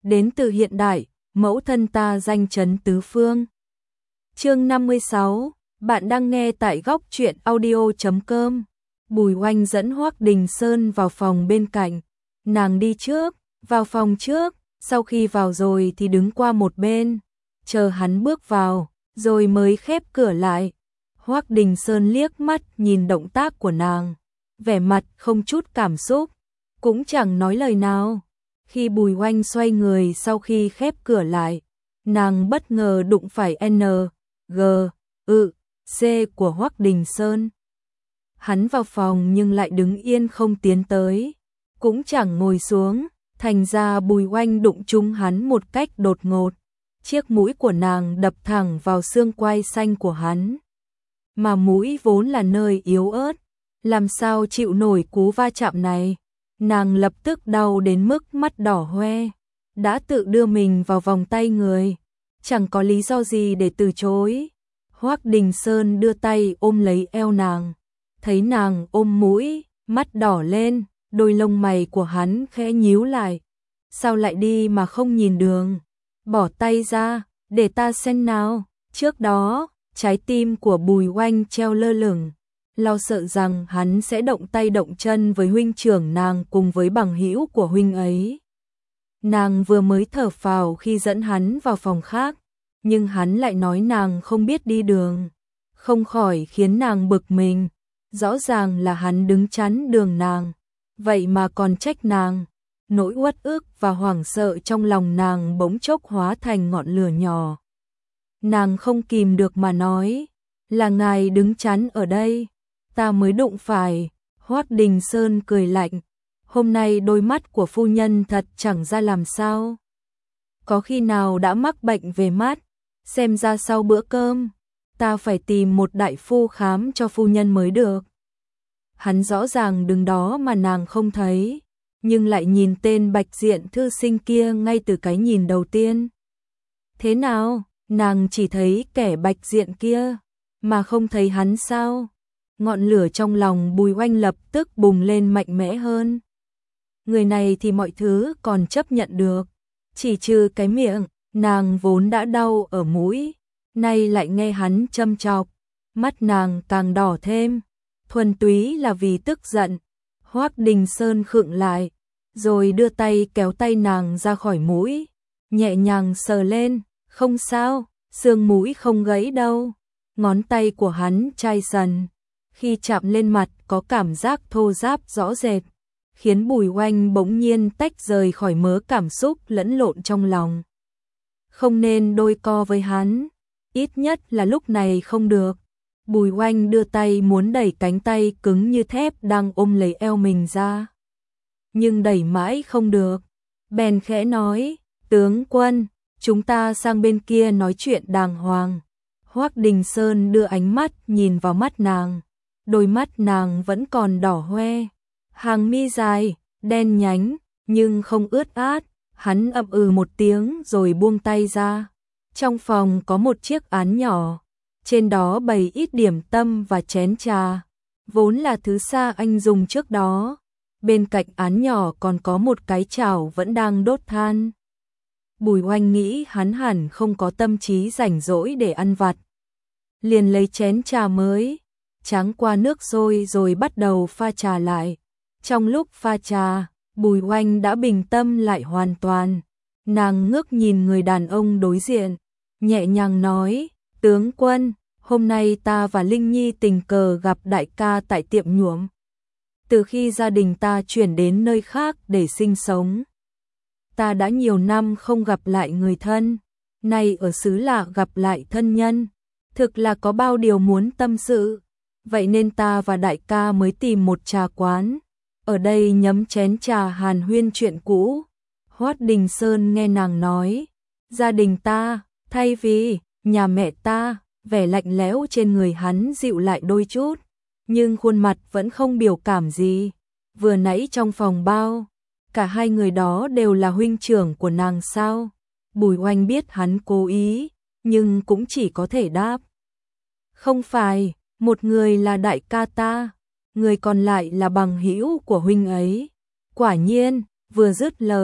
đến từ hiện đại, mẫu thân ta danh chấn tứ phương. Chương 56, bạn đang nghe tại góc truyện audio.com. Bùi Oanh dẫn Hoắc Đình Sơn vào phòng bên cạnh, nàng đi trước, vào phòng trước, sau khi vào rồi thì đứng qua một bên, chờ hắn bước vào, rồi mới khép cửa lại. Hoắc Đình Sơn liếc mắt nhìn động tác của nàng, vẻ mặt không chút cảm xúc, cũng chẳng nói lời nào. Khi Bùi Oanh xoay người sau khi khép cửa lại, nàng bất ngờ đụng phải N, G, C của Hoắc Đình Sơn. Hắn vào phòng nhưng lại đứng yên không tiến tới, cũng chẳng ngồi xuống, thành ra Bùi Oanh đụng trúng hắn một cách đột ngột. Chiếc mũi của nàng đập thẳng vào xương quai xanh của hắn. Mà mũi vốn là nơi yếu ớt, làm sao chịu nổi cú va chạm này. Nàng lập tức đau đến mức mắt đỏ hoe, đã tự đưa mình vào vòng tay người, chẳng có lý do gì để từ chối. Hoắc Đình Sơn đưa tay ôm lấy eo nàng, thấy nàng ôm mũi, mắt đỏ lên, đôi lông mày của hắn khẽ nhíu lại. Sao lại đi mà không nhìn đường? Bỏ tay ra, để ta xem nào. Trước đó, trái tim của Bùi Oanh treo lơ lửng, lo sợ rằng hắn sẽ động tay động chân với huynh trưởng nàng cùng với bằng hữu của huynh ấy. Nàng vừa mới thở phào khi dẫn hắn vào phòng khác, nhưng hắn lại nói nàng không biết đi đường, không khỏi khiến nàng bực mình. Rõ ràng là hắn đứng chắn đường nàng, vậy mà còn trách nàng. Nỗi uất ức và hoảng sợ trong lòng nàng bỗng chốc hóa thành ngọn lửa nhỏ. Nàng không kìm được mà nói, là ngài đứng chắn ở đây, ta mới đụng phải. Hoắc Đình Sơn cười lạnh, hôm nay đôi mắt của phu nhân thật chẳng ra làm sao. Có khi nào đã mắc bệnh về mắt, xem ra sau bữa cơm, ta phải tìm một đại phu khám cho phu nhân mới được. Hắn rõ ràng đứng đó mà nàng không thấy, nhưng lại nhìn tên bạch diện thư sinh kia ngay từ cái nhìn đầu tiên. Thế nào, nàng chỉ thấy kẻ bạch diện kia, mà không thấy hắn sao? Ngọn lửa trong lòng Bùi Oanh lập tức bùng lên mạnh mẽ hơn. Người này thì mọi thứ còn chấp nhận được, chỉ trừ cái miệng, nàng vốn đã đau ở mũi, nay lại nghe hắn châm chọc, mắt nàng càng đỏ thêm, thuần túy là vì tức giận. Hoắc Đình Sơn khựng lại, rồi đưa tay kéo tay nàng ra khỏi mũi, nhẹ nhàng sờ lên, không sao, xương mũi không gãy đâu. Ngón tay của hắn chai sần, khi chạm lên mặt có cảm giác thô ráp rõ rệt, khiến Bùi Oanh bỗng nhiên tách rời khỏi mớ cảm xúc lẫn lộn trong lòng. Không nên đôi co với hắn, ít nhất là lúc này không được. Bùi Oanh đưa tay muốn đẩy cánh tay cứng như thép đang ôm lấy eo mình ra, nhưng đẩy mãi không được. Bèn khẽ nói, tướng quân, chúng ta sang bên kia nói chuyện đàng hoàng. Hoắc Đình Sơn đưa ánh mắt nhìn vào mắt nàng, đôi mắt nàng vẫn còn đỏ hoe, hàng mi dài, đen nhánh, nhưng không ướt át. Hắn ậm ừ một tiếng rồi buông tay ra. Trong phòng có một chiếc án nhỏ, trên đó bày ít điểm tâm và chén trà, vốn là thứ Sa Anh dùng trước đó. Bên cạnh án nhỏ còn có một cái chảo vẫn đang đốt than. Bùi Oanh nghĩ hắn hẳn không có tâm trí rảnh rỗi để ăn vặt, liền lấy chén trà mới, tráng qua nước sôi rồi bắt đầu pha trà lại. Trong lúc pha trà, Bùi Oanh đã bình tâm lại hoàn toàn. Nàng ngước nhìn người đàn ông đối diện, nhẹ nhàng nói, tướng quân, hôm nay ta và Linh Nhi tình cờ gặp đại ca tại tiệm nhuộm. Từ khi gia đình ta chuyển đến nơi khác để sinh sống, ta đã nhiều năm không gặp lại người thân, nay ở xứ lạ gặp lại thân nhân, thực là có bao điều muốn tâm sự, vậy nên ta và đại ca mới tìm một trà quán, ở đây nhấm chén trà hàn huyên chuyện cũ. Hoắc Đình Sơn nghe nàng nói, gia đình ta, thay vì nhà mẹ ta, vẻ lạnh lẽo trên người hắn dịu lại đôi chút, nhưng khuôn mặt vẫn không biểu cảm gì. Vừa nãy trong phòng bao, cả hai người đó đều là huynh trưởng của nàng sao? Bùi Oanh biết hắn cố ý, nhưng cũng chỉ có thể đáp. Không phải, một người là đại ca ta, người còn lại là bằng hữu của huynh ấy. Quả nhiên, vừa dứt lời,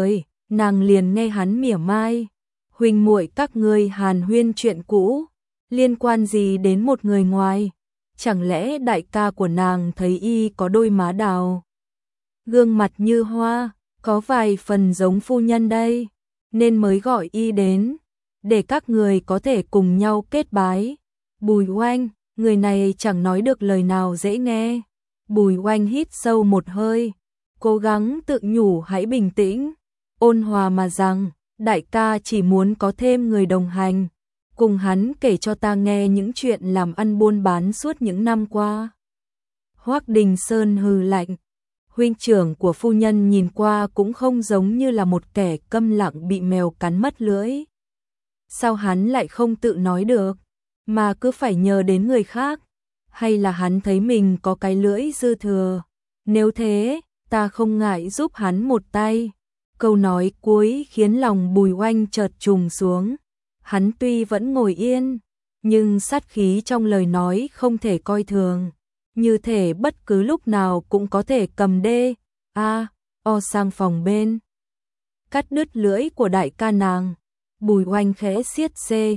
nàng liền nghe hắn mỉa mai, huynh muội các ngươi hàn huyên chuyện cũ, liên quan gì đến một người ngoài, chẳng lẽ đại ca của nàng thấy y có đôi má đào, gương mặt như hoa, có vài phần giống phu nhân đây, nên mới gọi y đến, để các người có thể cùng nhau kết bái. Bùi Oanh, người này chẳng nói được lời nào dễ nghe. Bùi Oanh hít sâu một hơi, cố gắng tự nhủ hãy bình tĩnh, ôn hòa mà rằng, đại ca chỉ muốn có thêm người đồng hành, cùng hắn kể cho ta nghe những chuyện làm ăn buôn bán suốt những năm qua. Hoắc Đình Sơn hừ lạnh, huynh trưởng của phu nhân nhìn qua cũng không giống như là một kẻ câm lặng bị mèo cắn mất lưỡi. Sao hắn lại không tự nói được, mà cứ phải nhờ đến người khác, hay là hắn thấy mình có cái lưỡi dư thừa, nếu thế, ta không ngại giúp hắn một tay. Câu nói cuối khiến lòng Bùi Oanh chợt trùng xuống, hắn tuy vẫn ngồi yên, nhưng sát khí trong lời nói không thể coi thường, như thể bất cứ lúc nào cũng có thể cầm o sang phòng bên, cắt đứt lưỡi của đại ca nàng. Bùi Oanh khẽ siết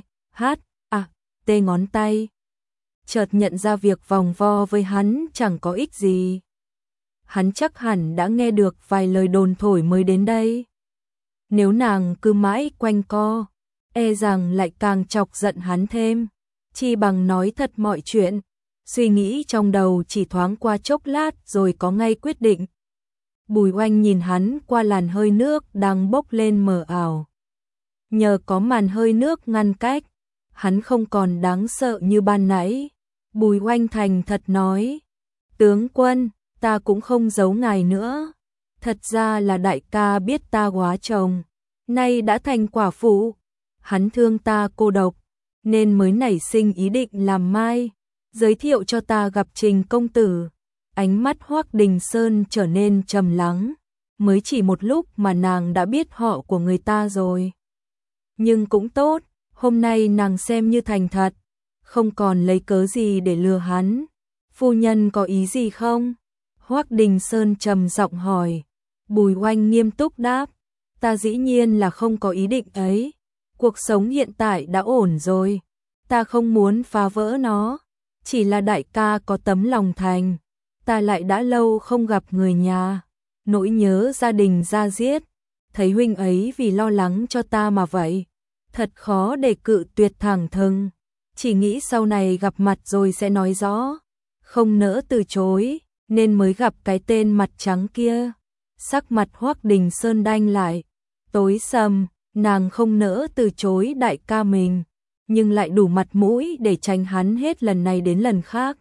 t ngón tay, chợt nhận ra việc vòng vo với hắn chẳng có ích gì. Hắn chắc hẳn đã nghe được vài lời đồn thổi mới đến đây. Nếu nàng cứ mãi quanh co, e rằng lại càng chọc giận hắn thêm, chi bằng nói thật mọi chuyện. Suy nghĩ trong đầu chỉ thoáng qua chốc lát rồi có ngay quyết định. Bùi Oanh nhìn hắn qua làn hơi nước đang bốc lên mờ ảo. Nhờ có màn hơi nước ngăn cách, hắn không còn đáng sợ như ban nãy. Bùi Oanh thành thật nói, tướng quân, ta cũng không giấu ngài nữa. Thật ra là đại ca biết ta góa chồng, nay đã thành quả phụ. Hắn thương ta cô độc, nên mới nảy sinh ý định làm mai, giới thiệu cho ta gặp Trình công tử. Ánh mắt Hoắc Đình Sơn trở nên trầm lắng, mới chỉ một lúc mà nàng đã biết họ của người ta rồi. Nhưng cũng tốt, hôm nay nàng xem như thành thật, không còn lấy cớ gì để lừa hắn. Phu nhân có ý gì không? Hoắc Đình Sơn trầm giọng hỏi. Bùi Oanh nghiêm túc đáp, ta dĩ nhiên là không có ý định ấy. Cuộc sống hiện tại đã ổn rồi, ta không muốn phá vỡ nó. Chỉ là đại ca có tấm lòng thành, ta lại đã lâu không gặp người nhà, nỗi nhớ gia đình da diết, thấy huynh ấy vì lo lắng cho ta mà vậy, thật khó để cự tuyệt thẳng thừng, chỉ nghĩ sau này gặp mặt rồi sẽ nói rõ, không nỡ từ chối, nên mới gặp cái tên mặt trắng kia. Sắc mặt Hoắc Đình Sơn đanh lại, tối sầm, nàng không nỡ từ chối đại ca mình, nhưng lại đủ mặt mũi để tránh hắn hết lần này đến lần khác.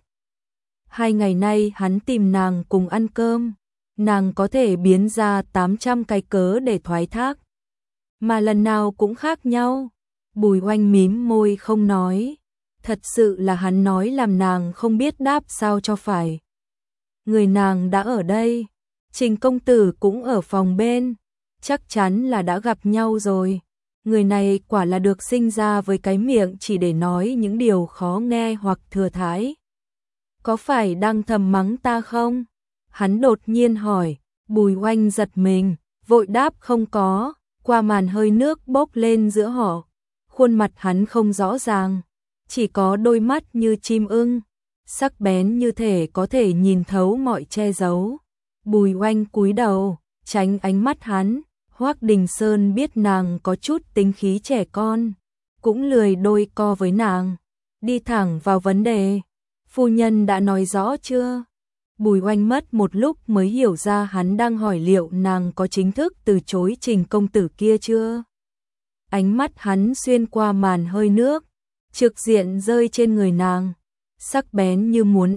2 ngày nay hắn tìm nàng cùng ăn cơm, nàng có thể biến ra 800 cái cớ để thoái thác, mà lần nào cũng khác nhau. Bùi Oanh mím môi không nói, thật sự là hắn nói làm nàng không biết đáp sao cho phải. Người nàng đã ở đây, Trình công tử cũng ở phòng bên, chắc chắn là đã gặp nhau rồi. Người này quả là được sinh ra với cái miệng chỉ để nói những điều khó nghe hoặc thừa thãi. Có phải đang thầm mắng ta không? Hắn đột nhiên hỏi. Bùi Oanh giật mình, vội đáp không có. Qua màn hơi nước bốc lên giữa họ, khuôn mặt hắn không rõ ràng, chỉ có đôi mắt như chim ưng, sắc bén như thể có thể nhìn thấu mọi che giấu. Bùi Oanh cúi đầu, tránh ánh mắt hắn. Hoắc Đình Sơn biết nàng có chút tính khí trẻ con, cũng lười đôi co với nàng, đi thẳng vào vấn đề. Phu nhân đã nói rõ chưa? Bùi Oanh mất một lúc mới hiểu ra hắn đang hỏi liệu nàng có chính thức từ chối Trình công tử kia chưa. Ánh mắt hắn xuyên qua màn hơi nước, trực diện rơi trên người nàng, sắc bén như muốn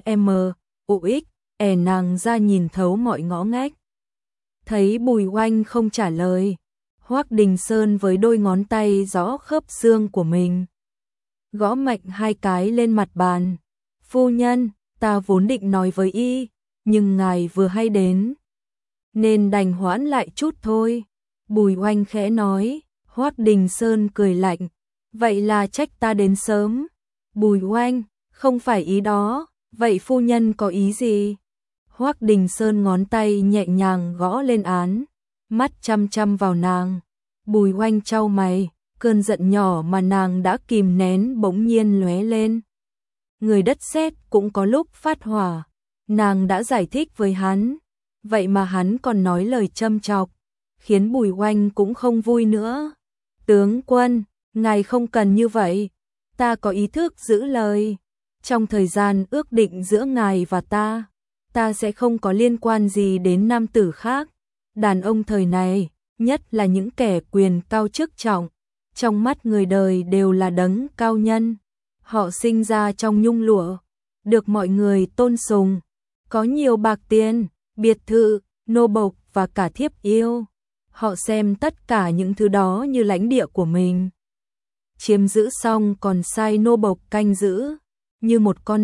nàng ra nhìn thấu mọi ngõ ngách. Thấy Bùi Oanh không trả lời, Hoắc Đình Sơn với đôi ngón tay gõ khớp xương của mình, gõ mạnh 2 cái lên mặt bàn. Phu nhân, ta vốn định nói với y, nhưng ngài vừa hay đến, nên đành hoãn lại chút thôi. Bùi Oanh khẽ nói. Hoắc Đình Sơn cười lạnh, vậy là trách ta đến sớm. Bùi Oanh, không phải ý đó, vậy phu nhân có ý gì? Hoắc Đình Sơn ngón tay nhẹ nhàng gõ lên án, mắt chăm chăm vào nàng. Bùi Oanh chau mày, cơn giận nhỏ mà nàng đã kìm nén bỗng nhiên lóe lên. Người đất sét cũng có lúc phát hỏa, nàng đã giải thích với hắn, vậy mà hắn còn nói lời châm chọc, khiến Bùi Oanh cũng không vui nữa. Tướng quân, ngài không cần như vậy, ta có ý thức giữ lời. Trong thời gian ước định giữa ngài và ta sẽ không có liên quan gì đến nam tử khác. Đàn ông thời này, nhất là những kẻ quyền cao chức trọng, trong mắt người đời đều là đấng cao nhân. Họ sinh ra trong nhung lụa, được mọi người tôn sùng, có nhiều bạc tiền, biệt thự, nô bộc và cả thiếp yêu. Họ xem tất cả những thứ đó như lãnh địa của mình. Chiếm giữ xong còn sai nô bộc canh giữ, như một con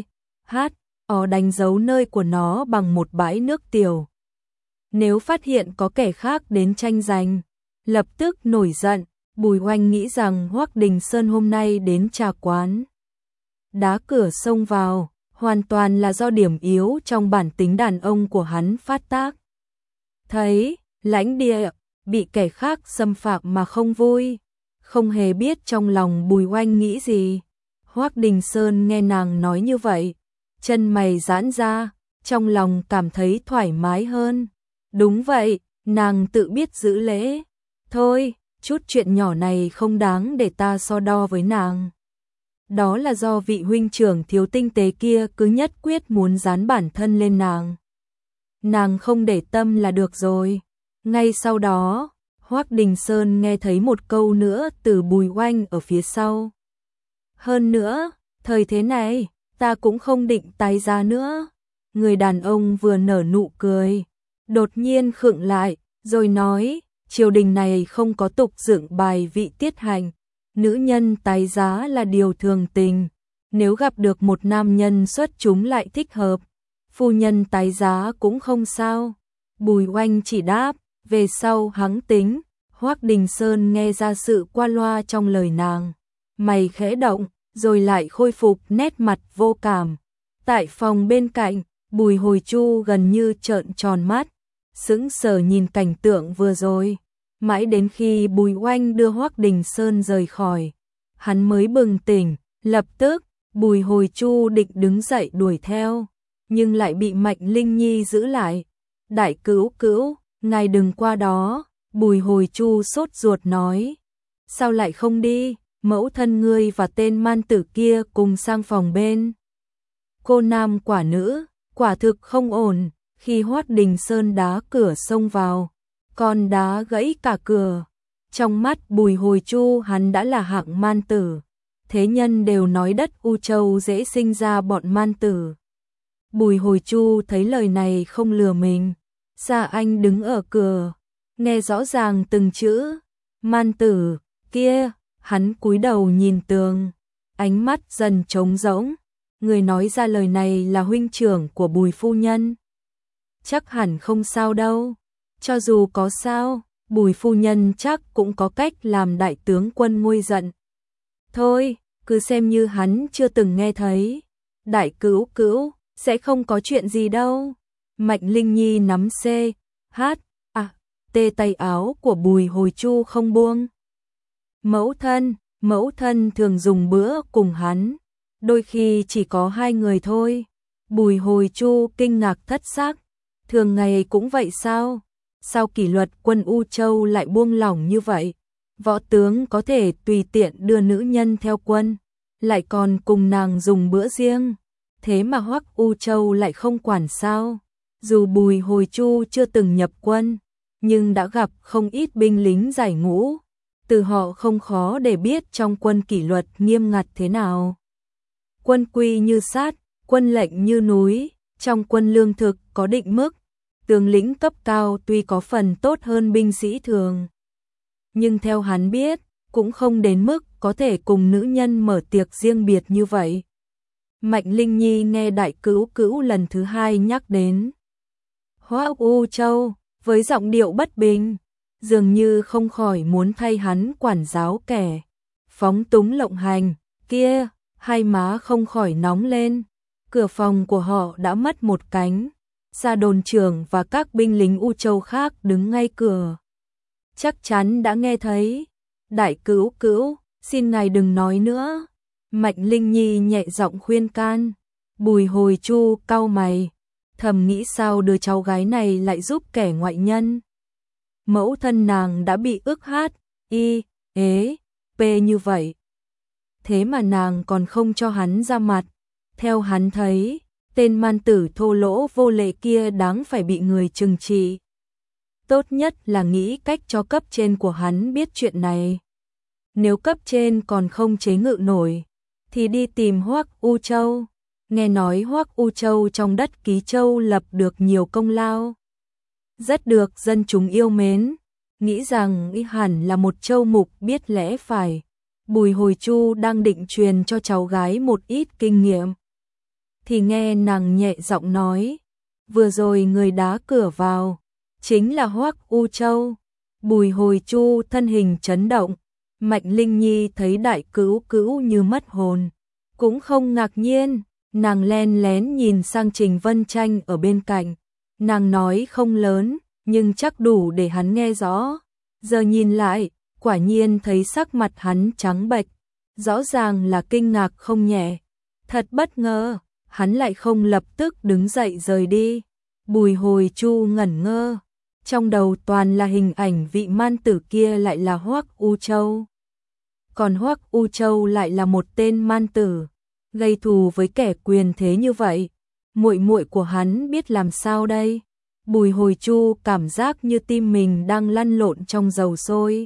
CHO đánh dấu nơi của nó bằng một bãi nước tiểu. Nếu phát hiện có kẻ khác đến tranh giành, lập tức nổi giận. Bùi Oanh nghĩ rằng Hoắc Đình Sơn hôm nay đến trà quán, đá cửa xông vào, hoàn toàn là do điểm yếu trong bản tính đàn ông của hắn phát tác. Thấy lãnh địa bị kẻ khác xâm phạm mà không vui, không hề biết trong lòng Bùi Oanh nghĩ gì. Hoắc Đình Sơn nghe nàng nói như vậy, chân mày giãn ra, trong lòng cảm thấy thoải mái hơn. Đúng vậy, nàng tự biết giữ lễ. Thôi, chút chuyện nhỏ này không đáng để ta so đo với nàng. Đó là do vị huynh trưởng thiếu tinh tế kia cứ nhất quyết muốn dán bản thân lên nàng. Nàng không để tâm là được rồi. Ngay sau đó, Hoắc Đình Sơn nghe thấy một câu nữa từ Bùi Oanh ở phía sau. Hơn nữa, thời thế này, ta cũng không định tái giá nữa. Người đàn ông vừa nở nụ cười, đột nhiên khựng lại, rồi nói, triều đình này không có tục dựng bài vị tiết hành. Nữ nhân tái giá là điều thường tình. Nếu gặp được một nam nhân xuất chúng lại thích hợp, phu nhân tái giá cũng không sao. Bùi Oanh chỉ đáp, về sau hắn tính. Hoắc Đình Sơn nghe ra sự qua loa trong lời nàng, mày khẽ động, rồi lại khôi phục nét mặt vô cảm. Tại phòng bên cạnh, Bùi Hồi Chu gần như trợn tròn mắt, sững sờ nhìn cảnh tượng vừa rồi. Mãi đến khi Bùi Oanh đưa Hoắc Đình Sơn rời khỏi, hắn mới bừng tỉnh. Lập tức, Bùi Hồi Chu định đứng dậy đuổi theo, nhưng lại bị Mạnh Linh Nhi giữ lại. Đại cữu cữu, ngài đừng qua đó. Bùi Hồi Chu sốt ruột nói. Sao lại không đi? Mẫu thân ngươi và tên man tử kia cùng sang phòng bên. Cô nam quả nữ, quả thực không ổn. Khi Hoắc Đình Sơn đá cửa xông vào, con đá gãy cả cửa. Trong mắt Bùi Hồi Chu hắn đã là hạng man tử. Thế nhân đều nói đất U Châu dễ sinh ra bọn man tử. Bùi Hồi Chu thấy lời này không lừa mình. Sa Anh đứng ở cửa, nghe rõ ràng từng chữ. Man tử, kia, hắn cúi đầu nhìn tường, ánh mắt dần trống rỗng. Người nói ra lời này là huynh trưởng của Bùi phu nhân. Chắc hẳn không sao đâu. Cho dù có sao, Bùi phu nhân chắc cũng có cách làm đại tướng quân nguôi giận. Thôi, cứ xem như hắn chưa từng nghe thấy. Đại cữu cữu, sẽ không có chuyện gì đâu. Mạnh Linh Nhi nắm tê tay áo của Bùi Hồi Chu không buông. Mẫu thân thường dùng bữa cùng hắn, đôi khi chỉ có hai người thôi. Bùi Hồi Chu kinh ngạc thất xác, thường ngày cũng vậy sao? Sao kỷ luật quân U Châu lại buông lỏng như vậy? Võ tướng có thể tùy tiện đưa nữ nhân theo quân, lại còn cùng nàng dùng bữa riêng. Thế mà Hoắc U Châu lại không quản sao? Dù Bùi Hồi Chu chưa từng nhập quân, nhưng đã gặp không ít binh lính giải ngũ. Từ họ không khó để biết trong quân kỷ luật nghiêm ngặt thế nào. Quân quy như sát, quân lệnh như núi, trong quân lương thực có định mức. Tướng lĩnh cấp cao tuy có phần tốt hơn binh sĩ thường, nhưng theo hắn biết, cũng không đến mức có thể cùng nữ nhân mở tiệc riêng biệt như vậy. Mạnh Linh Nhi nghe đại cữu cữu lần thứ hai nhắc đến Hoắc U Châu, với giọng điệu bất bình, dường như không khỏi muốn thay hắn quản giáo kẻ phóng túng lộng hành kia. Hai má không khỏi nóng lên. Cửa phòng của họ đã mất một cánh. Sa đồn trưởng và các binh lính U Châu khác đứng ngay cửa. chắc chắn đã nghe thấy. Đại cữu cữu, xin ngài đừng nói nữa. Mạnh Linh Nhi nhẹ giọng khuyên can. Bùi Hồi Chu cau mày, thầm nghĩ sao đứa cháu gái này lại giúp kẻ ngoại nhân. Mẫu thân nàng đã bị ức p như vậy. Thế mà nàng còn không cho hắn ra mặt. Theo hắn thấy, tên man tử thô lỗ vô lệ kia đáng phải bị người trừng trị. Tốt nhất là nghĩ cách cho cấp trên của hắn biết chuyện này. Nếu cấp trên còn không chế ngự nổi, thì đi tìm Hoắc U Châu. Nghe nói Hoắc U Châu trong đất Ký Châu lập được nhiều công lao, rất được dân chúng yêu mến, nghĩ rằng y hẳn là một châu mục biết lẽ phải. Bùi Hồi Chu đang định truyền cho cháu gái một ít kinh nghiệm, thì nghe nàng nhẹ giọng nói, vừa rồi người đá cửa vào, chính là Hoắc U Châu. Bùi Hồi Chu thân hình chấn động, Mạnh Linh Nhi thấy đại cữu cữu như mất hồn, cũng không ngạc nhiên, nàng len lén nhìn sang Trình Vân Tranh ở bên cạnh, nàng nói không lớn, nhưng chắc đủ để hắn nghe rõ. Giờ nhìn lại, quả nhiên thấy sắc mặt hắn trắng bệch, rõ ràng là kinh ngạc không nhẹ. Thật bất ngờ, hắn lại không lập tức đứng dậy rời đi. Bùi Hồi Chu ngẩn ngơ, trong đầu toàn là hình ảnh vị man tử kia lại là Hoắc U Châu. Còn Hoắc U Châu lại là một tên man tử, gây thù với kẻ quyền thế như vậy. Muội muội của hắn biết làm sao đây? Bùi Hồi Chu cảm giác như tim mình đang lăn lộn trong dầu sôi.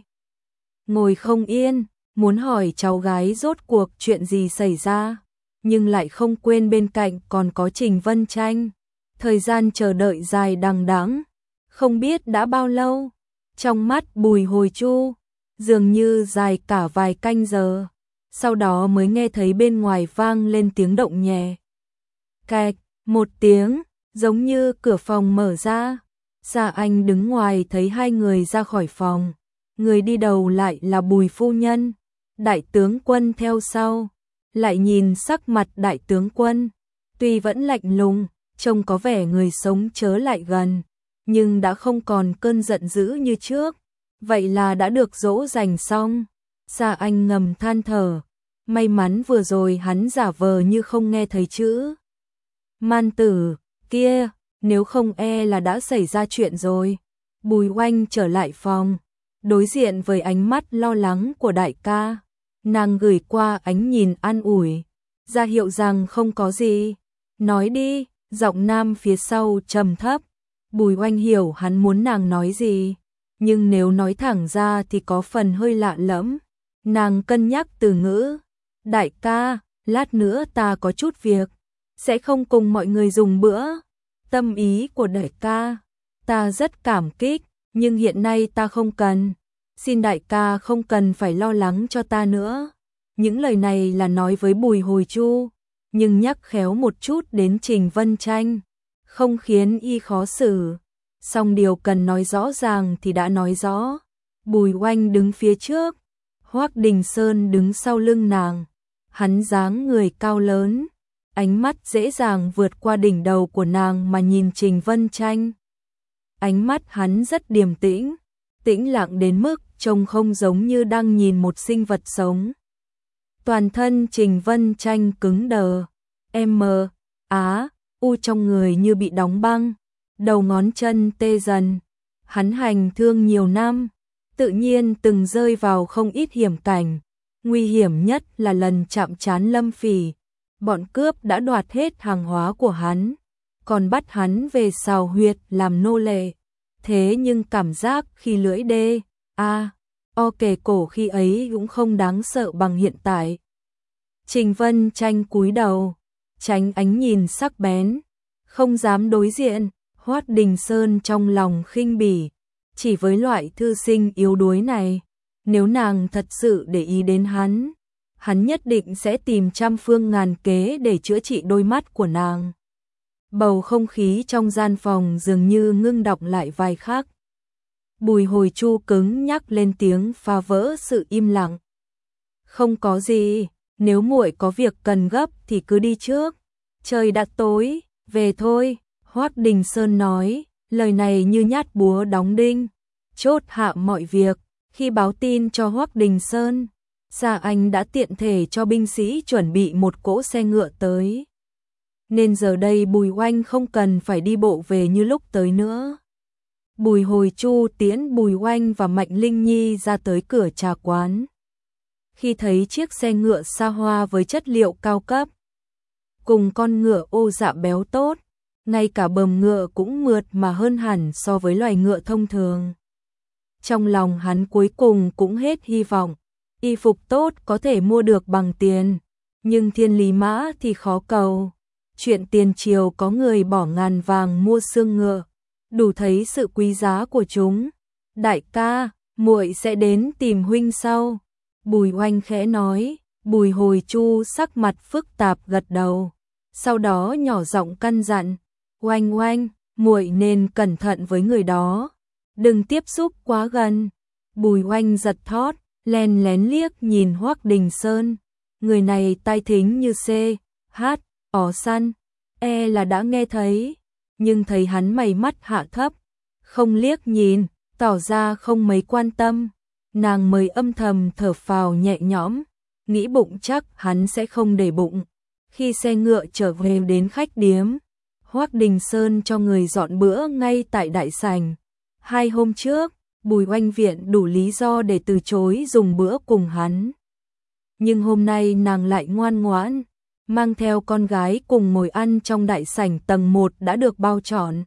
Ngồi không yên, muốn hỏi cháu gái rốt cuộc chuyện gì xảy ra, nhưng lại không quên bên cạnh còn có Trình Vân Tranh. Thời gian chờ đợi dài đằng đẵng, không biết đã bao lâu. Trong mắt Bùi Hồi Chu, dường như dài cả vài canh giờ. Sau đó mới nghe thấy bên ngoài vang lên tiếng động nhẹ. Cạch, một tiếng, giống như cửa phòng mở ra. Sa Anh đứng ngoài thấy hai người ra khỏi phòng. Người đi đầu lại là Bùi phu nhân. Đại tướng quân theo sau. Lại nhìn sắc mặt đại tướng quân, tuy vẫn lạnh lùng, trông có vẻ người sống chớ lại gần, nhưng đã không còn cơn giận dữ như trước. Vậy là đã được dỗ dành xong. Sa Anh ngầm than thở, may mắn vừa rồi hắn giả vờ như không nghe thấy chữ man tử kia, nếu không e là đã xảy ra chuyện rồi. Bùi Oanh trở lại phòng, đối diện với ánh mắt lo lắng của đại ca, nàng gửi qua ánh nhìn an ủi, ra hiệu rằng không có gì. Nói đi, giọng nam phía sau trầm thấp. Bùi Oanh hiểu hắn muốn nàng nói gì, nhưng nếu nói thẳng ra thì có phần hơi lạ lẫm. Nàng cân nhắc từ ngữ. Đại ca, lát nữa ta có chút việc, sẽ không cùng mọi người dùng bữa. Tâm ý của đại ca, ta rất cảm kích, nhưng hiện nay ta không cần. Xin đại ca không cần phải lo lắng cho ta nữa. Những lời này là nói với Bùi Hồi Chu, nhưng nhắc khéo một chút đến Trình Vân Tranh, không khiến y khó xử. Song điều cần nói rõ ràng thì đã nói rõ. Bùi Oanh đứng phía trước, Hoắc Đình Sơn đứng sau lưng nàng. Hắn dáng người cao lớn, ánh mắt dễ dàng vượt qua đỉnh đầu của nàng mà nhìn Trình Vân Tranh. Ánh mắt hắn rất điềm tĩnh, tĩnh lặng đến mức trông không giống như đang nhìn một sinh vật sống. Toàn thân Trình Vân Tranh cứng đờ, u trong người như bị đóng băng, đầu ngón chân tê dần. Hắn hành thương nhiều năm, tự nhiên từng rơi vào không ít hiểm cảnh. Nguy hiểm nhất là lần chạm trán Lâm Phỉ, bọn cướp đã đoạt hết hàng hóa của hắn, còn bắt hắn về xào huyệt làm nô lệ. Thế nhưng cảm giác khi lưỡi kề cổ khi ấy cũng không đáng sợ bằng hiện tại. Trình Vân Tranh cúi đầu, tránh ánh nhìn sắc bén, không dám đối diện. Hoắc Đình Sơn trong lòng khinh bỉ, chỉ với loại thư sinh yếu đuối này, nếu nàng thật sự để ý đến hắn, hắn nhất định sẽ tìm trăm phương ngàn kế để chữa trị đôi mắt của nàng. Bầu không khí trong gian phòng dường như ngưng đọng lại vài khắc. Bùi Hồi Chu cứng nhắc lên tiếng phá vỡ sự im lặng. Không có gì, nếu muội có việc cần gấp thì cứ đi trước. Trời đã tối, về thôi. Hoắc Đình Sơn nói, lời này như nhát búa đóng đinh. chốt hạ mọi việc, khi báo tin cho Hoắc Đình Sơn, Sa Anh đã tiện thể cho binh sĩ chuẩn bị một cỗ xe ngựa tới. Nên giờ đây Bùi Oanh không cần phải đi bộ về như lúc tới nữa. Bùi Hồi Chu tiễn Bùi Oanh và Mạnh Linh Nhi ra tới cửa trà quán. Khi thấy chiếc xe ngựa xa hoa với chất liệu cao cấp, cùng con ngựa ô dạ béo tốt, ngay cả bờm ngựa cũng mượt mà hơn hẳn so với loài ngựa thông thường. Trong lòng hắn cuối cùng cũng hết hy vọng, y phục tốt có thể mua được bằng tiền, nhưng thiên lý mã thì khó cầu. Chuyện tiền triều có người bỏ ngàn vàng mua xương ngựa, đủ thấy sự quý giá của chúng. Đại ca, muội sẽ đến tìm huynh sau. Bùi Oanh khẽ nói. Bùi Hồi Chu sắc mặt phức tạp gật đầu, sau đó nhỏ giọng căn dặn, Oanh Oanh, muội nên cẩn thận với người đó, đừng tiếp xúc quá gần. Bùi Oanh giật thót, len lén liếc nhìn Hoắc Đình Sơn, người này tai thính như C, H, ó săn, là đã nghe thấy, nhưng thấy hắn mày mắt hạ thấp, không liếc nhìn, tỏ ra không mấy quan tâm, nàng mới âm thầm thở phào nhẹ nhõm, nghĩ bụng chắc hắn sẽ không để bụng. Khi xe ngựa trở về đến khách điếm, Hoắc Đình Sơn cho người dọn bữa ngay tại đại sảnh. 2 hôm trước, Bùi Oanh viện đủ lý do để từ chối dùng bữa cùng hắn. Nhưng hôm nay nàng lại ngoan ngoãn, mang theo con gái cùng ngồi ăn trong đại sảnh tầng 1 đã được bao trọn.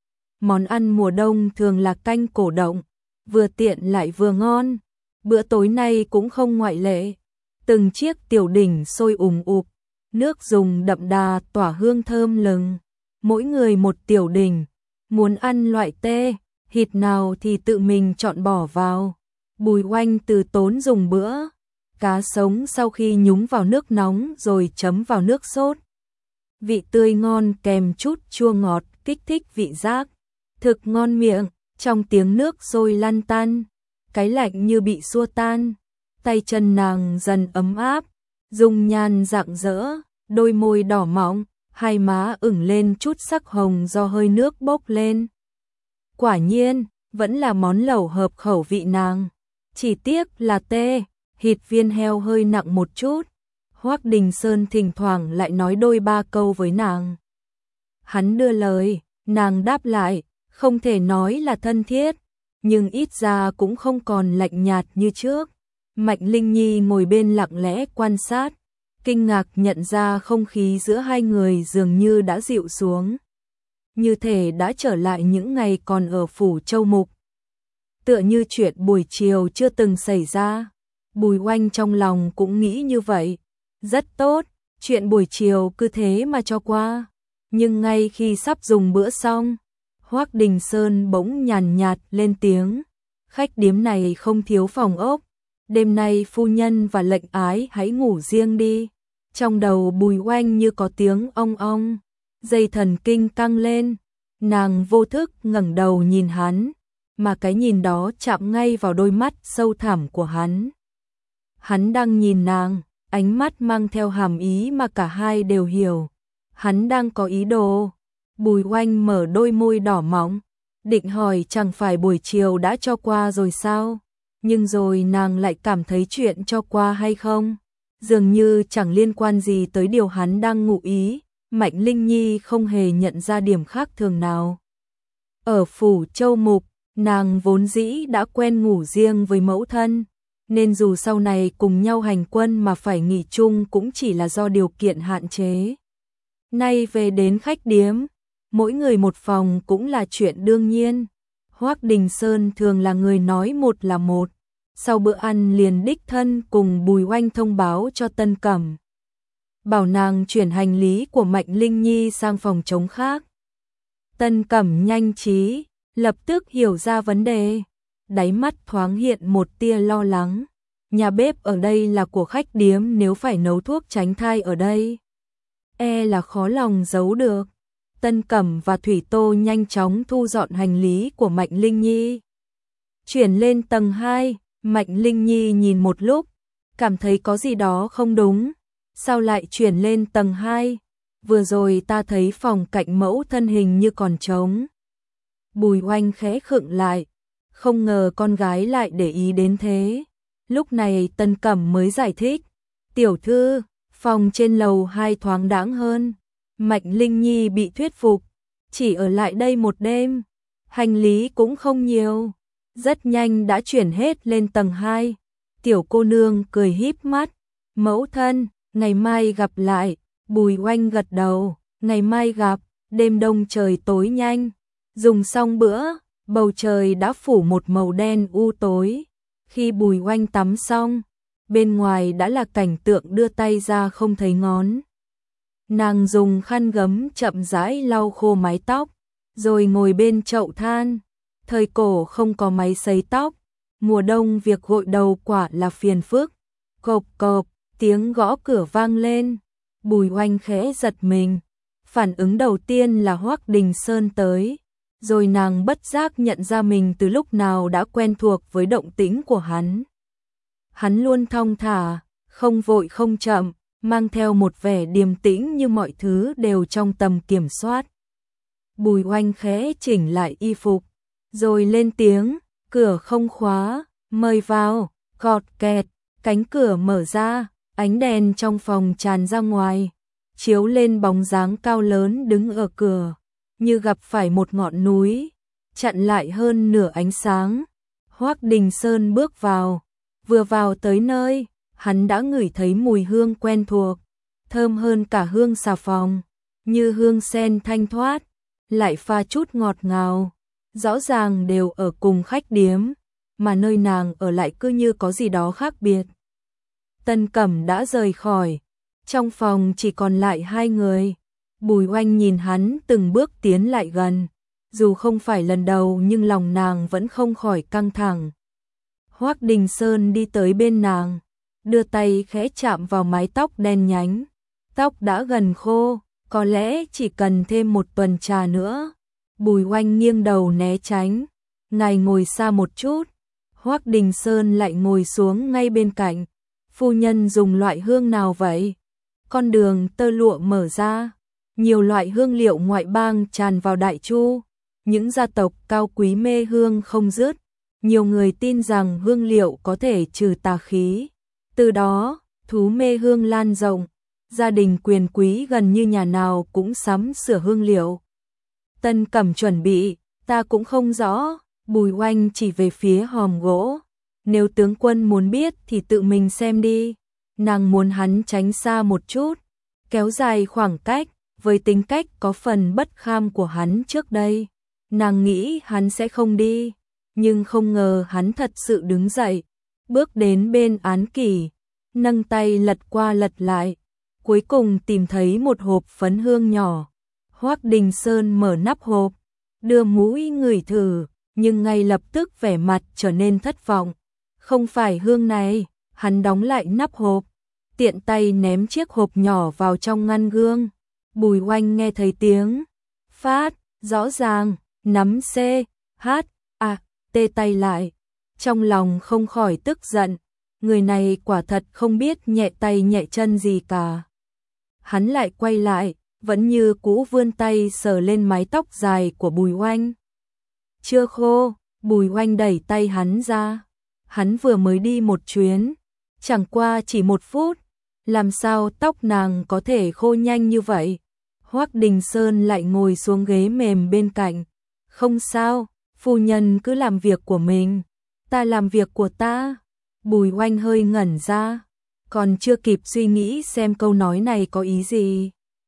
Món ăn mùa đông thường là canh cổ động, vừa tiện lại vừa ngon. Bữa tối nay cũng không ngoại lệ. Từng chiếc tiểu đỉnh sôi ùm ụp, nước dùng đậm đà tỏa hương thơm lừng. Mỗi người một tiểu đỉnh, muốn ăn loại tê, thịt nào thì tự mình chọn bỏ vào. Bùi Oanh từ tốn dùng bữa. Cá sống sau khi nhúng vào nước nóng rồi chấm vào nước sốt. Vị tươi ngon kèm chút chua ngọt kích thích vị giác. Thực ngon miệng, trong tiếng nước sôi lăn tăn. Cái lạnh như bị xua tan. Tay chân nàng dần ấm áp, dung nhan rạng rỡ, đôi môi đỏ mọng, hai má ửng lên chút sắc hồng do hơi nước bốc lên. Quả nhiên, vẫn là món lẩu hợp khẩu vị nàng. Chỉ tiếc là thịt viên heo hơi nặng một chút. Hoắc Đình Sơn thỉnh thoảng lại nói đôi ba câu với nàng. Hắn đưa lời, nàng đáp lại, không thể nói là thân thiết, nhưng ít ra cũng không còn lạnh nhạt như trước. Mạnh Linh Nhi ngồi bên lặng lẽ quan sát, kinh ngạc nhận ra không khí giữa hai người dường như đã dịu xuống. Như thể đã trở lại những ngày còn ở phủ Châu Mục. Tựa như chuyện buổi chiều chưa từng xảy ra. Bùi Oanh trong lòng cũng nghĩ như vậy. Rất tốt, chuyện buổi chiều cứ thế mà cho qua. Nhưng ngay khi sắp dùng bữa xong, Hoắc Đình Sơn bỗng nhàn nhạt lên tiếng. Khách điếm này không thiếu phòng ốc. Đêm nay phu nhân và lệnh ái hãy ngủ riêng đi. Trong đầu Bùi Oanh như có tiếng ong ong. Dây thần kinh căng lên. Nàng vô thức ngẩng đầu nhìn hắn. Mà cái nhìn đó chạm ngay vào đôi mắt sâu thẳm của hắn. Hắn đang nhìn nàng, ánh mắt mang theo hàm ý mà cả hai đều hiểu. Hắn đang có ý đồ. Bùi Oanh mở đôi môi đỏ mọng, định hỏi chẳng phải buổi chiều đã cho qua rồi sao? Nhưng rồi nàng lại cảm thấy chuyện cho qua hay không, dường như chẳng liên quan gì tới điều hắn đang ngụ ý. Mạnh Linh Nhi không hề nhận ra điểm khác thường nào. Ở phủ Châu Mục, nàng vốn dĩ đã quen ngủ riêng với mẫu thân, nên dù sau này cùng nhau hành quân mà phải nghỉ chung cũng chỉ là do điều kiện hạn chế. Nay về đến khách điếm, mỗi người một phòng cũng là chuyện đương nhiên. Hoắc Đình Sơn thường là người nói một là một. Sau bữa ăn liền đích thân cùng Bùi Oanh thông báo cho Tân Cẩm, bảo nàng chuyển hành lý của Mạnh Linh Nhi sang phòng trống khác. Tân Cẩm nhanh trí, lập tức hiểu ra vấn đề. Đáy mắt thoáng hiện một tia lo lắng. Nhà bếp ở đây là của khách điếm, nếu phải nấu thuốc tránh thai ở đây, là khó lòng giấu được. Tân Cẩm và Thủy Tô nhanh chóng thu dọn hành lý của Mạnh Linh Nhi. Chuyển lên tầng 2, Mạnh Linh Nhi nhìn một lúc, cảm thấy có gì đó không đúng. Sao lại chuyển lên tầng 2? Vừa rồi ta thấy phòng cạnh mẫu thân hình như còn trống. Bùi Oanh khẽ khựng lại. không ngờ con gái lại để ý đến thế. Lúc này Tân Cẩm mới giải thích, tiểu thư, phòng trên lầu 2 thoáng đãng hơn. Mạnh Linh Nhi bị thuyết phục, chỉ ở lại đây một đêm, hành lý cũng không nhiều, rất nhanh đã chuyển hết lên tầng 2. Tiểu cô nương cười híp mắt, mẫu thân, ngày mai gặp lại. Bùi Oanh gật đầu, ngày mai gặp. Đêm đông trời tối nhanh, dùng xong bữa, bầu trời đã phủ một màu đen u tối. Khi Bùi Oanh tắm xong, bên ngoài đã là cảnh tượng đưa tay ra không thấy ngón. Nàng dùng khăn gấm chậm rãi lau khô mái tóc, rồi ngồi bên chậu than. Thời cổ không có máy sấy tóc, mùa đông việc gội đầu quả là phiền phức. Cộp cộp, tiếng gõ cửa vang lên. Bùi Oanh khẽ giật mình. Phản ứng đầu tiên là Hoắc Đình Sơn tới, rồi nàng bất giác nhận ra mình từ lúc nào đã quen thuộc với động tĩnh của hắn. Hắn luôn thong thả, không vội không chậm, mang theo một vẻ điềm tĩnh như mọi thứ đều trong tầm kiểm soát. Bùi Oanh khẽ chỉnh lại y phục, rồi lên tiếng, cửa không khóa, mời vào. Cọt kẹt, cánh cửa mở ra, ánh đèn trong phòng tràn ra ngoài, chiếu lên bóng dáng cao lớn đứng ở cửa, như gặp phải một ngọn núi, chặn lại hơn nửa ánh sáng. Hoắc Đình Sơn bước vào, vừa vào tới nơi, hắn đã ngửi thấy mùi hương quen thuộc, thơm hơn cả hương xà phòng, như hương sen thanh thoát, lại pha chút ngọt ngào, rõ ràng đều ở cùng khách điếm, mà nơi nàng ở lại cứ như có gì đó khác biệt. Tân Cẩm đã rời khỏi, trong phòng chỉ còn lại hai người. Bùi Oanh nhìn hắn từng bước tiến lại gần, dù không phải lần đầu nhưng lòng nàng vẫn không khỏi căng thẳng. Hoắc Đình Sơn đi tới bên nàng, đưa tay khẽ chạm vào mái tóc đen nhánh. Tóc đã gần khô, có lẽ chỉ cần thêm một tuần trà nữa. Bùi Oanh nghiêng đầu né tránh, ngài ngồi xa một chút. Hoắc Đình Sơn lại ngồi xuống ngay bên cạnh. Phu nhân dùng loại hương nào vậy? Con đường tơ lụa mở ra, nhiều loại hương liệu ngoại bang tràn vào Đại Chu. Những gia tộc cao quý mê hương không dứt, nhiều người tin rằng hương liệu có thể trừ tà khí. Từ đó, thú mê hương lan rộng, gia đình quyền quý gần như nhà nào cũng sắm sửa hương liệu. Tân Cẩm chuẩn bị, ta cũng không rõ. Bùi Oanh chỉ về phía hòm gỗ. Nếu tướng quân muốn biết thì tự mình xem đi. Nàng muốn hắn tránh xa một chút, kéo dài khoảng cách. Với tính cách có phần bất kham của hắn trước đây, nàng nghĩ hắn sẽ không đi, nhưng không ngờ hắn thật sự đứng dậy, bước đến bên án kỷ, nâng tay lật qua lật lại, cuối cùng tìm thấy một hộp phấn hương nhỏ. Hoắc Đình Sơn mở nắp hộp, đưa mũi ngửi thử, nhưng ngay lập tức vẻ mặt trở nên thất vọng. Không phải hương này. Hắn đóng lại nắp hộp, tiện tay ném chiếc hộp nhỏ vào trong ngăn gương. Bùi Oanh nghe thấy tiếng phát, rõ ràng, nắm C, H, A, tê tay lại. Trong lòng không khỏi tức giận, người này quả thật không biết nhẹ tay nhẹ chân gì cả. Hắn lại quay lại, vẫn như cũ vươn tay sờ lên mái tóc dài của Bùi Oanh. Chưa khô. Bùi Oanh đẩy tay hắn ra. Hắn vừa mới đi một chuyến, chẳng qua chỉ 1 phút, làm sao tóc nàng có thể khô nhanh như vậy? Hoắc Đình Sơn lại ngồi xuống ghế mềm bên cạnh. Không sao, phu nhân cứ làm việc của mình, ta làm việc của ta. Bùi Oanh hơi ngẩn ra, còn chưa kịp suy nghĩ xem câu nói này có ý gì.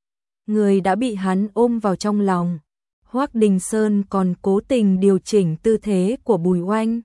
Người đã bị hắn ôm vào trong lòng. Hoắc Đình Sơn còn cố tình điều chỉnh tư thế của Bùi Oanh,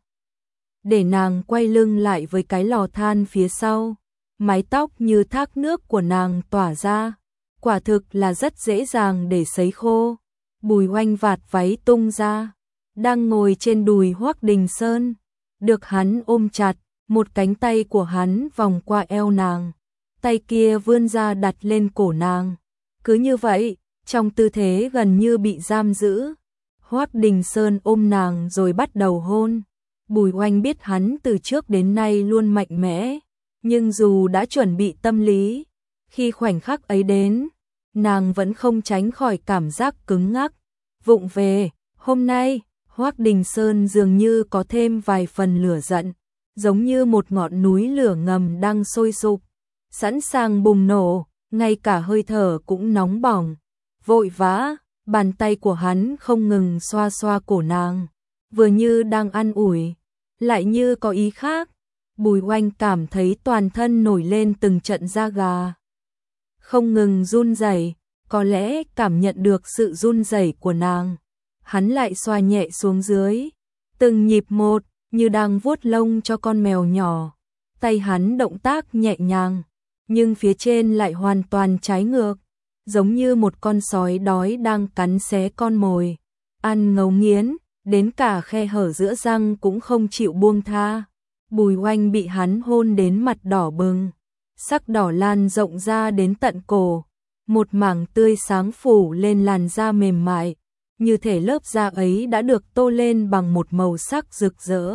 để nàng quay lưng lại với cái lò than phía sau. Mái tóc như thác nước của nàng tỏa ra, quả thực là rất dễ dàng để sấy khô. Bùi Oanh vạt váy tung ra, đang ngồi trên đùi Hoắc Đình Sơn, được hắn ôm chặt, một cánh tay của hắn vòng qua eo nàng, tay kia vươn ra đặt lên cổ nàng. Cứ như vậy, trong tư thế gần như bị giam giữ, Hoắc Đình Sơn ôm nàng rồi bắt đầu hôn. Bùi Oanh biết hắn từ trước đến nay luôn mạnh mẽ, nhưng dù đã chuẩn bị tâm lý, khi khoảnh khắc ấy đến, nàng vẫn không tránh khỏi cảm giác cứng ngắc. Vụng về, hôm nay, Hoắc Đình Sơn dường như có thêm vài phần lửa giận, giống như một ngọn núi lửa ngầm đang sôi sục, sẵn sàng bùng nổ, ngay cả hơi thở cũng nóng bỏng. Vội vã, bàn tay của hắn không ngừng xoa xoa cổ nàng, vừa như đang an ủi, lại như có ý khác. Bùi Oanh cảm thấy toàn thân nổi lên từng trận da gà, không ngừng run rẩy, có lẽ cảm nhận được sự run rẩy của nàng. Hắn lại xoa nhẹ xuống dưới, từng nhịp một, như đang vuốt lông cho con mèo nhỏ. Tay hắn động tác nhẹ nhàng, nhưng phía trên lại hoàn toàn trái ngược, giống như một con sói đói đang cắn xé con mồi, ăn ngấu nghiến, đến cả khe hở giữa răng cũng không chịu buông tha. Bùi Oanh bị hắn hôn đến mặt đỏ bừng, sắc đỏ lan rộng ra đến tận cổ, một mảng tươi sáng phủ lên làn da mềm mại, như thể lớp da ấy đã được tô lên bằng một màu sắc rực rỡ.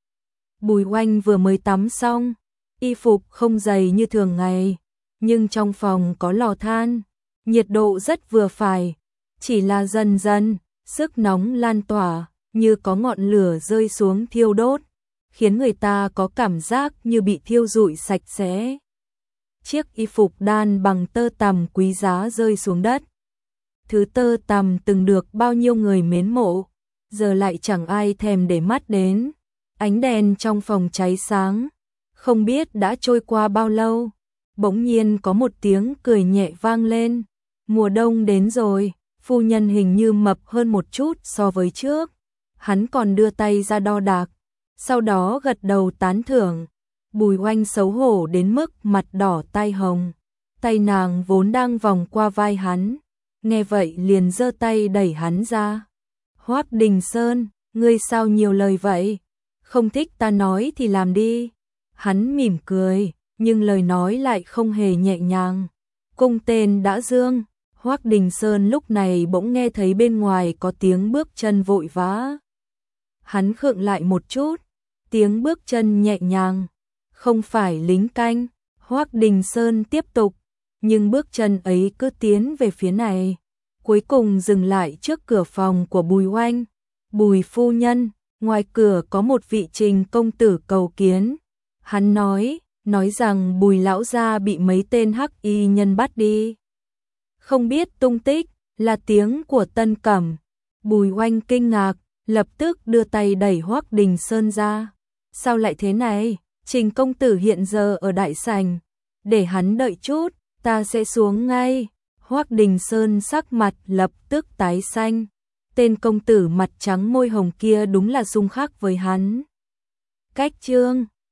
Bùi Oanh vừa mới tắm xong, y phục không dày như thường ngày, nhưng trong phòng có lò than, nhiệt độ rất vừa phải, chỉ là dần dần, sức nóng lan tỏa, như có ngọn lửa rơi xuống thiêu đốt, khiến người ta có cảm giác như bị thiêu rụi sạch sẽ. Chiếc y phục đan bằng tơ tằm quý giá rơi xuống đất. Thứ tơ tằm từng được bao nhiêu người mến mộ, giờ lại chẳng ai thèm để mắt đến. Ánh đèn trong phòng cháy sáng, không biết đã trôi qua bao lâu. Bỗng nhiên có một tiếng cười nhẹ vang lên. Mùa đông đến rồi, phu nhân hình như mập hơn một chút so với trước. Hắn còn đưa tay ra đo đạc, sau đó gật đầu tán thưởng. Bùi Oanh xấu hổ đến mức mặt đỏ tai hồng. Tay nàng vốn đang vòng qua vai hắn, nghe vậy liền giơ tay đẩy hắn ra. Hoắc Đình Sơn, ngươi sao nhiều lời vậy? Không thích ta nói thì làm đi. Hắn mỉm cười, nhưng lời nói lại không hề nhẹ nhàng. Cung tên đã dương. Hoắc Đình Sơn lúc này bỗng nghe thấy bên ngoài có tiếng bước chân vội vã. Hắn khựng lại một chút, tiếng bước chân nhẹ nhàng, không phải lính canh. Hoắc Đình Sơn tiếp tục, nhưng bước chân ấy cứ tiến về phía này, cuối cùng dừng lại trước cửa phòng của Bùi Oanh. Bùi phu nhân, ngoài cửa có một vị Trình công tử cầu kiến. Hắn nói rằng Bùi lão gia bị mấy tên hắc y nhân bắt đi, không biết tung tích. Là tiếng của Tân Cẩm. Bùi Oanh kinh ngạc, lập tức đưa tay đẩy Hoắc Đình Sơn ra. Sao lại thế này? Trình công tử hiện giờ ở đại sảnh, để hắn đợi chút, ta sẽ xuống ngay. Hoắc Đình Sơn sắc mặt lập tức tái xanh. Tên công tử mặt trắng môi hồng kia đúng là xung khắc với hắn. Cách chương